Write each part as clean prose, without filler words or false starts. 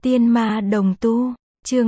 Tiên ma đồng tu, chương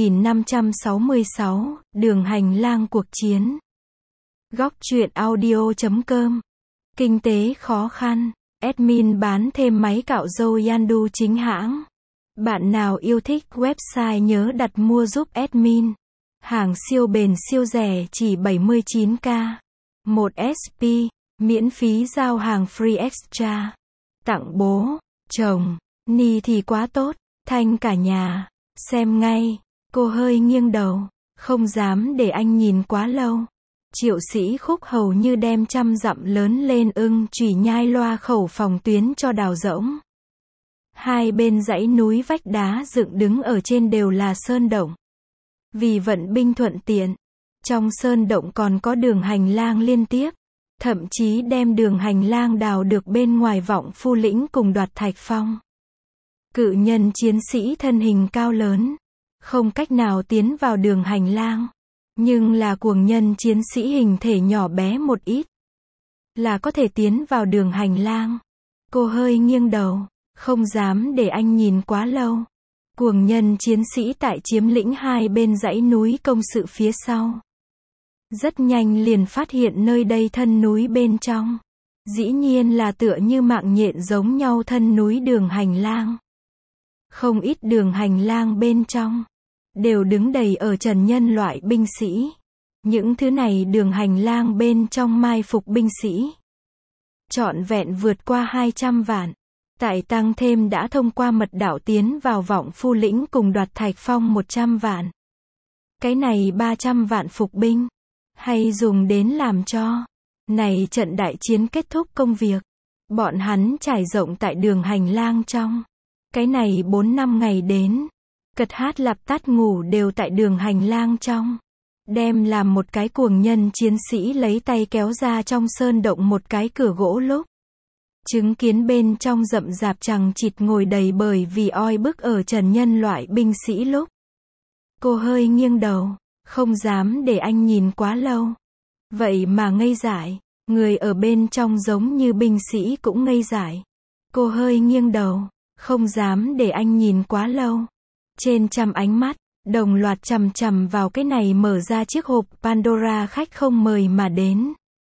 2566, đường hành lang cuộc chiến. Góc truyện audio.com. Kinh tế khó khăn, admin bán thêm máy cạo râu Yandu chính hãng. Bạn nào yêu thích website nhớ đặt mua giúp admin. Hàng siêu bền siêu rẻ chỉ 79k. 1 SP, miễn phí giao hàng free extra. Tặng bố, chồng, ni thì quá tốt. Thanh cả nhà, xem ngay, cô hơi nghiêng đầu, không dám để anh nhìn quá lâu. Triệu Sĩ Khúc hầu như đem 100 dặm lớn lên ưng chùy nhai loa khẩu phòng tuyến cho đào rỗng. Hai bên dãy núi vách đá dựng đứng ở trên đều là sơn động. Vì vận binh thuận tiện, trong sơn động còn có đường hành lang liên tiếp, thậm chí đem đường hành lang đào được bên ngoài Vọng Phu Lĩnh cùng Đoạt Thạch Phong. Cự nhân chiến sĩ thân hình cao lớn, không cách nào tiến vào đường hành lang, nhưng là cuồng nhân chiến sĩ hình thể nhỏ bé một ít, là có thể tiến vào đường hành lang. Cô hơi nghiêng đầu, không dám để anh nhìn quá lâu. Cuồng nhân chiến sĩ tại chiếm lĩnh hai bên dãy núi công sự phía sau. Rất nhanh liền phát hiện nơi đây thân núi bên trong. Dĩ nhiên là tựa như mạng nhện giống nhau thân núi đường hành lang. Không ít đường hành lang bên trong, đều đứng đầy ở trần nhân loại binh sĩ. Những thứ này đường hành lang bên trong mai phục binh sĩ. Trọn vẹn vượt qua 200 vạn. Tại tăng thêm đã thông qua mật đạo tiến vào Vọng Phu Lĩnh cùng Đoạt Thạch Phong 100 vạn. Cái này 300 vạn phục binh, hay dùng đến làm cho này trận đại chiến kết thúc công việc. Bọn hắn trải rộng tại đường hành lang trong. Cái này 4-5 ngày đến, cật hát lặp tắt ngủ đều tại đường hành lang trong. Đem làm một cái cuồng nhân chiến sĩ lấy tay kéo ra trong sơn động một cái cửa gỗ lúc. Chứng kiến bên trong rậm rạp chằng chịt ngồi đầy bởi vì oi bức ở trần nhân loại binh sĩ lúc. Cô hơi nghiêng đầu, không dám để anh nhìn quá lâu. Vậy mà ngây dại, người ở bên trong giống như binh sĩ cũng ngây dại. Cô hơi nghiêng đầu, không dám để anh nhìn quá lâu. Trên trăm ánh mắt, đồng loạt chằm chằm vào cái này mở ra chiếc hộp Pandora khách không mời mà đến.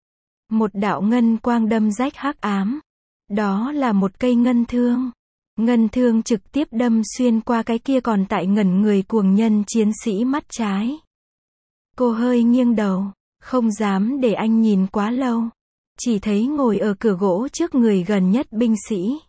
Một đạo ngân quang đâm rách hắc ám. Đó là một cây ngân thương. Ngân thương trực tiếp đâm xuyên qua cái kia còn tại ngẩn người cuồng nhân chiến sĩ mắt trái. Cô hơi nghiêng đầu, không dám để anh nhìn quá lâu. Chỉ thấy ngồi ở cửa gỗ trước người gần nhất binh sĩ.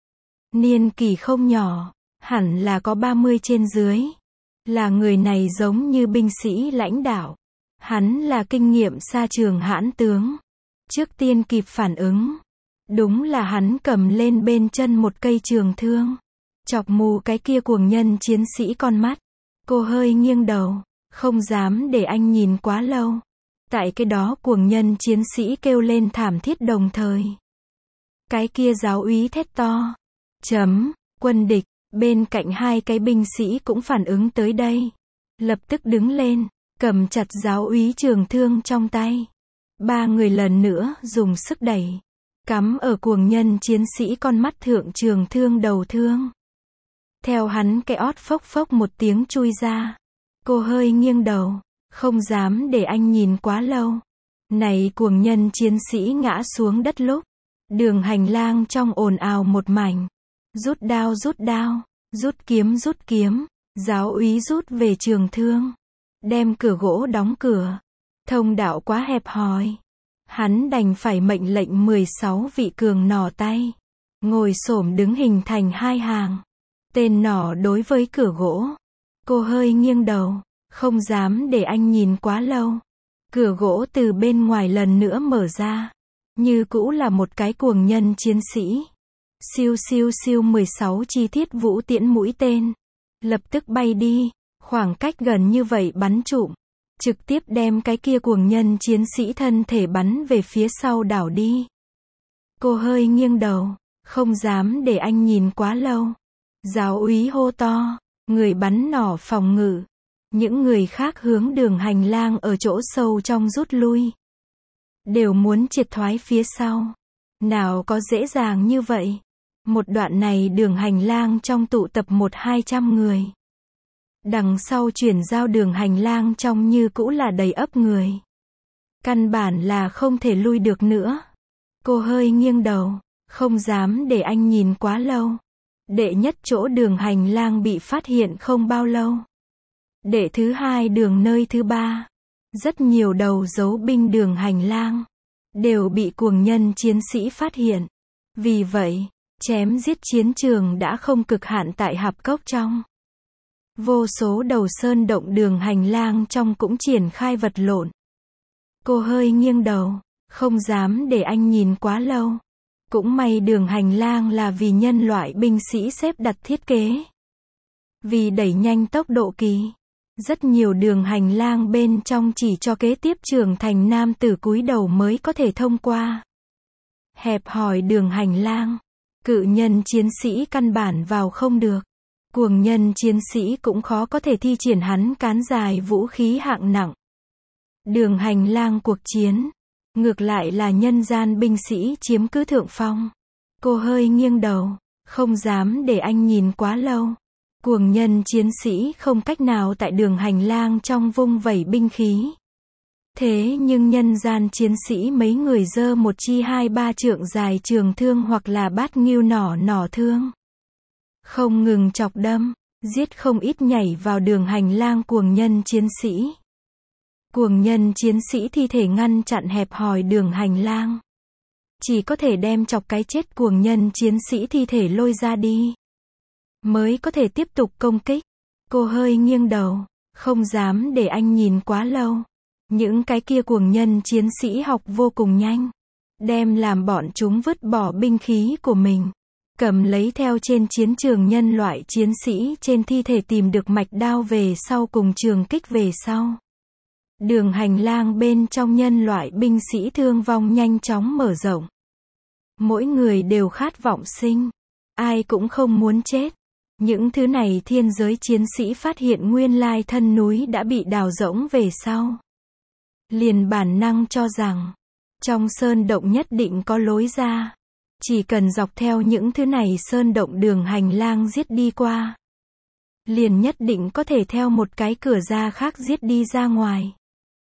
Niên kỷ không nhỏ, hẳn là có 30 trên dưới. Là người này giống như binh sĩ lãnh đạo. Hắn là kinh nghiệm xa trường hãn tướng. Trước tiên kịp phản ứng. Đúng là hắn cầm lên bên chân một cây trường thương. Chọc mù cái kia cuồng nhân chiến sĩ con mắt. Cô hơi nghiêng đầu, không dám để anh nhìn quá lâu. Tại cái đó cuồng nhân chiến sĩ kêu lên thảm thiết đồng thời. Cái kia giáo úy thét to. Quân địch, bên cạnh hai cái binh sĩ cũng phản ứng tới đây. Lập tức đứng lên, cầm chặt giáo úy trường thương trong tay. Ba người lần nữa dùng sức đẩy. Cắm ở cuồng nhân chiến sĩ con mắt thượng trường thương đầu thương. Theo hắn cái ót phốc phốc một tiếng chui ra. Cô hơi nghiêng đầu, không dám để anh nhìn quá lâu. Này cuồng nhân chiến sĩ ngã xuống đất lúc. Đường hành lang trong ồn ào một mảnh. Rút đao, rút kiếm, giáo úy rút về trường thương. Đem cửa gỗ đóng cửa. Thông đạo quá hẹp hòi. Hắn đành phải mệnh lệnh 16 vị cường nỏ tay. Ngồi xổm đứng hình thành hai hàng. Tên nỏ đối với cửa gỗ. Cô hơi nghiêng đầu, không dám để anh nhìn quá lâu. Cửa gỗ từ bên ngoài lần nữa mở ra. Như cũ là một cái cuồng nhân chiến sĩ. Siêu siêu siêu 16 chi tiết vũ tiễn mũi tên. Lập tức bay đi, khoảng cách gần như vậy bắn trụm. Trực tiếp đem cái kia cuồng nhân chiến sĩ thân thể bắn về phía sau đảo đi. Cô hơi nghiêng đầu, không dám để anh nhìn quá lâu. Giáo úy hô to, người bắn nỏ phòng ngự. Những người khác hướng đường hành lang ở chỗ sâu trong rút lui. Đều muốn triệt thoái phía sau. Nào có dễ dàng như vậy. Một đoạn này đường hành lang trong tụ tập 100-200 người. Đằng sau chuyển giao đường hành lang trong như cũ là đầy ắp người. Căn bản là không thể lui được nữa. Cô hơi nghiêng đầu, không dám để anh nhìn quá lâu. Đệ nhất chỗ đường hành lang bị phát hiện không bao lâu. Đệ thứ hai đường nơi thứ ba. Rất nhiều đầu dấu binh đường hành lang đều bị cuồng nhân chiến sĩ phát hiện. Vì vậy, chém giết chiến trường đã không cực hạn tại hạp cốc trong. Vô số đầu sơn động đường hành lang trong cũng triển khai vật lộn. Cô hơi nghiêng đầu, không dám để anh nhìn quá lâu. Cũng may đường hành lang là vì nhân loại binh sĩ xếp đặt thiết kế. Vì đẩy nhanh tốc độ kỳ. Rất nhiều đường hành lang bên trong chỉ cho kế tiếp trưởng thành nam tử cúi đầu mới có thể thông qua. Hẹp hòi đường hành lang. Cự nhân chiến sĩ căn bản vào không được. Cuồng nhân chiến sĩ cũng khó có thể thi triển hắn cán dài vũ khí hạng nặng. Đường hành lang cuộc chiến. Ngược lại là nhân gian binh sĩ chiếm cứ thượng phong. Cô hơi nghiêng đầu, không dám để anh nhìn quá lâu. Cuồng nhân chiến sĩ không cách nào tại đường hành lang trong vung vẩy binh khí. Thế nhưng nhân gian chiến sĩ mấy người giơ một chi 2-3 trượng dài trường thương hoặc là bát ngưu nỏ thương. Không ngừng chọc đâm, giết không ít nhảy vào đường hành lang cuồng nhân chiến sĩ. Cuồng nhân chiến sĩ thi thể ngăn chặn hẹp hòi đường hành lang. Chỉ có thể đem chọc cái chết cuồng nhân chiến sĩ thi thể lôi ra đi. Mới có thể tiếp tục công kích. Cô hơi nghiêng đầu, không dám để anh nhìn quá lâu. Những cái kia cuồng nhân chiến sĩ học vô cùng nhanh. Đem làm bọn chúng vứt bỏ binh khí của mình. Cầm lấy theo trên chiến trường nhân loại chiến sĩ trên thi thể tìm được mạch đao về sau cùng trường kích về sau. Đường hành lang bên trong nhân loại binh sĩ thương vong nhanh chóng mở rộng. Mỗi người đều khát vọng sinh. Ai cũng không muốn chết. Những thứ này thiên giới chiến sĩ phát hiện nguyên lai thân núi đã bị đào rỗng về sau. Liền bản năng cho rằng, trong sơn động nhất định có lối ra. Chỉ cần dọc theo những thứ này sơn động đường hành lang giết đi qua. Liền nhất định có thể theo một cái cửa ra khác giết đi ra ngoài.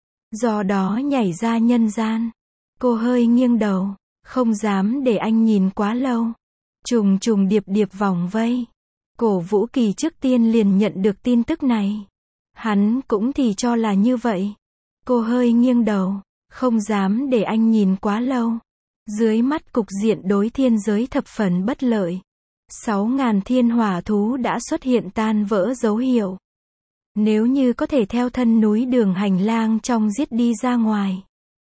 Do đó nhảy ra nhân gian. Cô hơi nghiêng đầu, không dám để anh nhìn quá lâu. Trùng trùng điệp điệp vòng vây. Cổ Vũ Kỳ trước tiên liền nhận được tin tức này. Hắn cũng thì cho là như vậy. Cô hơi nghiêng đầu, không dám để anh nhìn quá lâu. Dưới mắt cục diện đối thiên giới thập phần bất lợi. 6.000 thiên hỏa thú đã xuất hiện tan vỡ dấu hiệu. Nếu như có thể theo thân núi đường hành lang trong giết đi ra ngoài.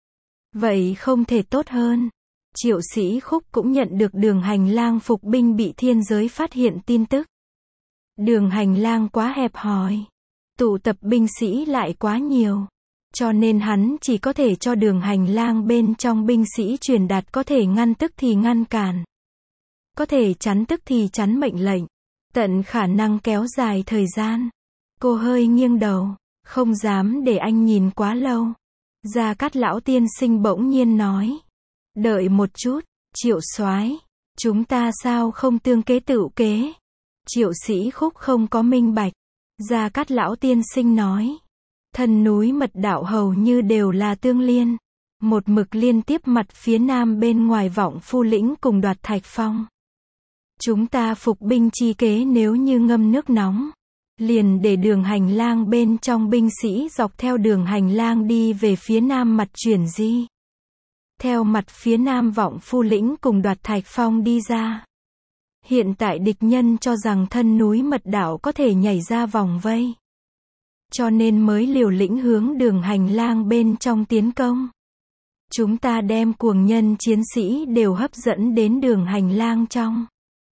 Vậy không thể tốt hơn. Triệu Sĩ Khúc cũng nhận được đường hành lang phục binh bị thiên giới phát hiện tin tức. Đường hành lang quá hẹp hòi. Tụ tập binh sĩ lại quá nhiều. Cho nên hắn chỉ có thể cho đường hành lang bên trong binh sĩ truyền đạt có thể ngăn tức thì ngăn cản. Có thể chắn tức thì chắn mệnh lệnh. Tận khả năng kéo dài thời gian. Cô hơi nghiêng đầu, không dám để anh nhìn quá lâu. Gia Cát lão tiên sinh bỗng nhiên nói. Đợi một chút, Triệu soái, chúng ta sao không tương kế tựu kế? Triệu Sĩ Khúc không có minh bạch. Gia Cát lão tiên sinh nói. Thân núi Mật Đạo hầu như đều là tương liên. Một mực liên tiếp mặt phía nam bên ngoài Vọng Phu Lĩnh cùng Đoạt Thạch Phong. Chúng ta phục binh chi kế nếu như ngâm nước nóng. Liền để đường hành lang bên trong binh sĩ dọc theo đường hành lang đi về phía nam mặt chuyển di. Theo mặt phía nam Vọng Phu Lĩnh cùng Đoạt Thạch Phong đi ra. Hiện tại địch nhân cho rằng thân núi Mật Đạo có thể nhảy ra vòng vây. Cho nên mới liều lĩnh hướng đường hành lang bên trong tiến công. Chúng ta đem cuồng nhân chiến sĩ đều hấp dẫn đến đường hành lang trong.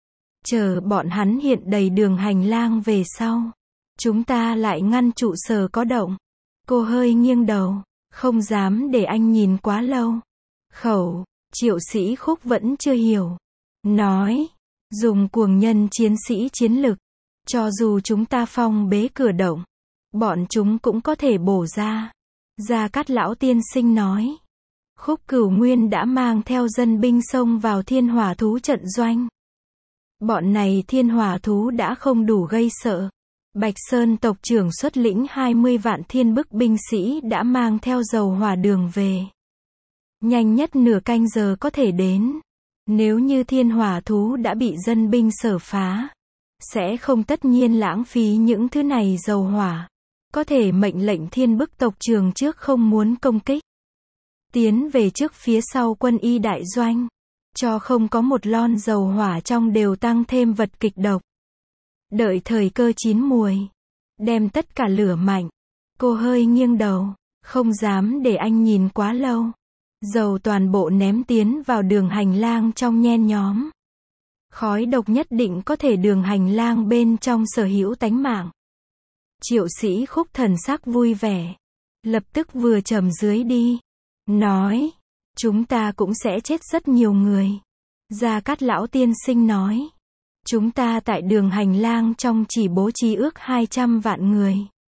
Chờ bọn hắn hiện đầy đường hành lang về sau. Chúng ta lại ngăn trụ sở có động. Cô hơi nghiêng đầu, không dám để anh nhìn quá lâu. Khẩu, Triệu Sĩ Khúc vẫn chưa hiểu. Nói, dùng cuồng nhân chiến sĩ chiến lực. Cho dù chúng ta phong bế cửa động. Bọn chúng cũng có thể bổ ra. Gia Cát lão tiên sinh nói. Khúc Cửu Nguyên đã mang theo dân binh xông vào thiên hỏa thú trận doanh. Bọn này thiên hỏa thú đã không đủ gây sợ. Bạch Sơn tộc trưởng xuất lĩnh 20 vạn thiên bức binh sĩ đã mang theo dầu hỏa đường về. Nhanh nhất nửa canh giờ có thể đến. Nếu như thiên hỏa thú đã bị dân binh sở phá, sẽ không tất nhiên lãng phí những thứ này dầu hỏa. Có thể mệnh lệnh thiên bức tộc trưởng trước không muốn công kích. Tiến về trước phía sau quân y đại doanh. Cho không có một lon dầu hỏa trong đều tăng thêm vật kịch độc. Đợi thời cơ chín muồi. Đem tất cả lửa mạnh. Cô hơi nghiêng đầu. Không dám để anh nhìn quá lâu. Dầu toàn bộ ném tiến vào đường hành lang trong nhen nhóm. Khói độc nhất định có thể đường hành lang bên trong sở hữu tánh mạng. Triệu Sĩ Khúc thần sắc vui vẻ. Lập tức vừa trầm dưới đi. Nói. Chúng ta cũng sẽ chết rất nhiều người. Gia Cát lão tiên sinh nói. Chúng ta tại đường hành lang trong chỉ bố trí ước 200 vạn người.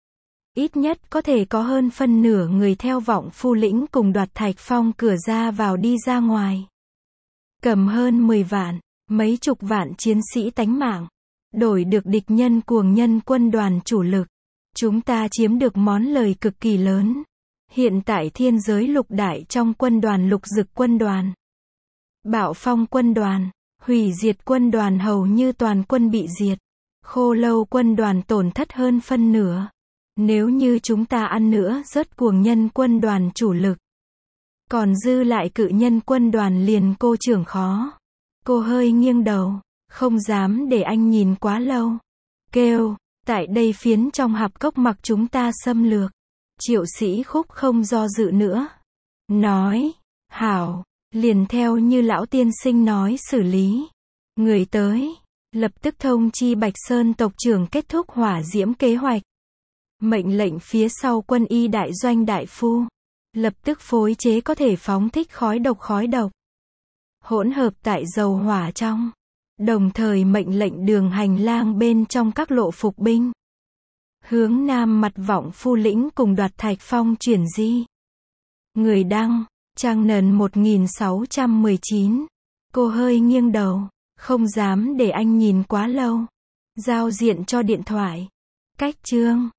Ít nhất có thể có hơn phân nửa người theo Vọng Phu Lĩnh cùng Đoạt Thạch Phong cửa ra vào đi ra ngoài. Cầm hơn 10 vạn, mấy chục vạn chiến sĩ tánh mạng. Đổi được địch nhân cuồng nhân quân đoàn chủ lực. Chúng ta chiếm được món lời cực kỳ lớn. Hiện tại thiên giới lục đại trong quân đoàn Lục Dực quân đoàn, Bạo Phong quân đoàn, Hủy Diệt quân đoàn hầu như toàn quân bị diệt. Khô Lâu quân đoàn tổn thất hơn phân nửa. Nếu như chúng ta ăn nữa rớt cuồng nhân quân đoàn chủ lực. Còn dư lại cự nhân quân đoàn liền cô trưởng khó. Cô hơi nghiêng đầu, không dám để anh nhìn quá lâu. Kêu, tại đây phiến trong hạp cốc mặc chúng ta xâm lược. Triệu Sĩ Khúc không do dự nữa. Nói, hảo, liền theo như lão tiên sinh nói xử lý. Người tới, lập tức thông chi Bạch Sơn tộc trưởng kết thúc hỏa diễm kế hoạch. Mệnh lệnh phía sau quân y đại doanh đại phu. Lập tức phối chế có thể phóng thích khói độc. Hỗn hợp tại dầu hỏa trong. Đồng thời mệnh lệnh đường hành lang bên trong các lộ phục binh. Hướng nam mặt Vọng Phu Lĩnh cùng Đoạt Thạch Phong chuyển di. Người đăng, trang nền 1619. Cô hơi nghiêng đầu, không dám để anh nhìn quá lâu. Giao diện cho điện thoại. Cách chương.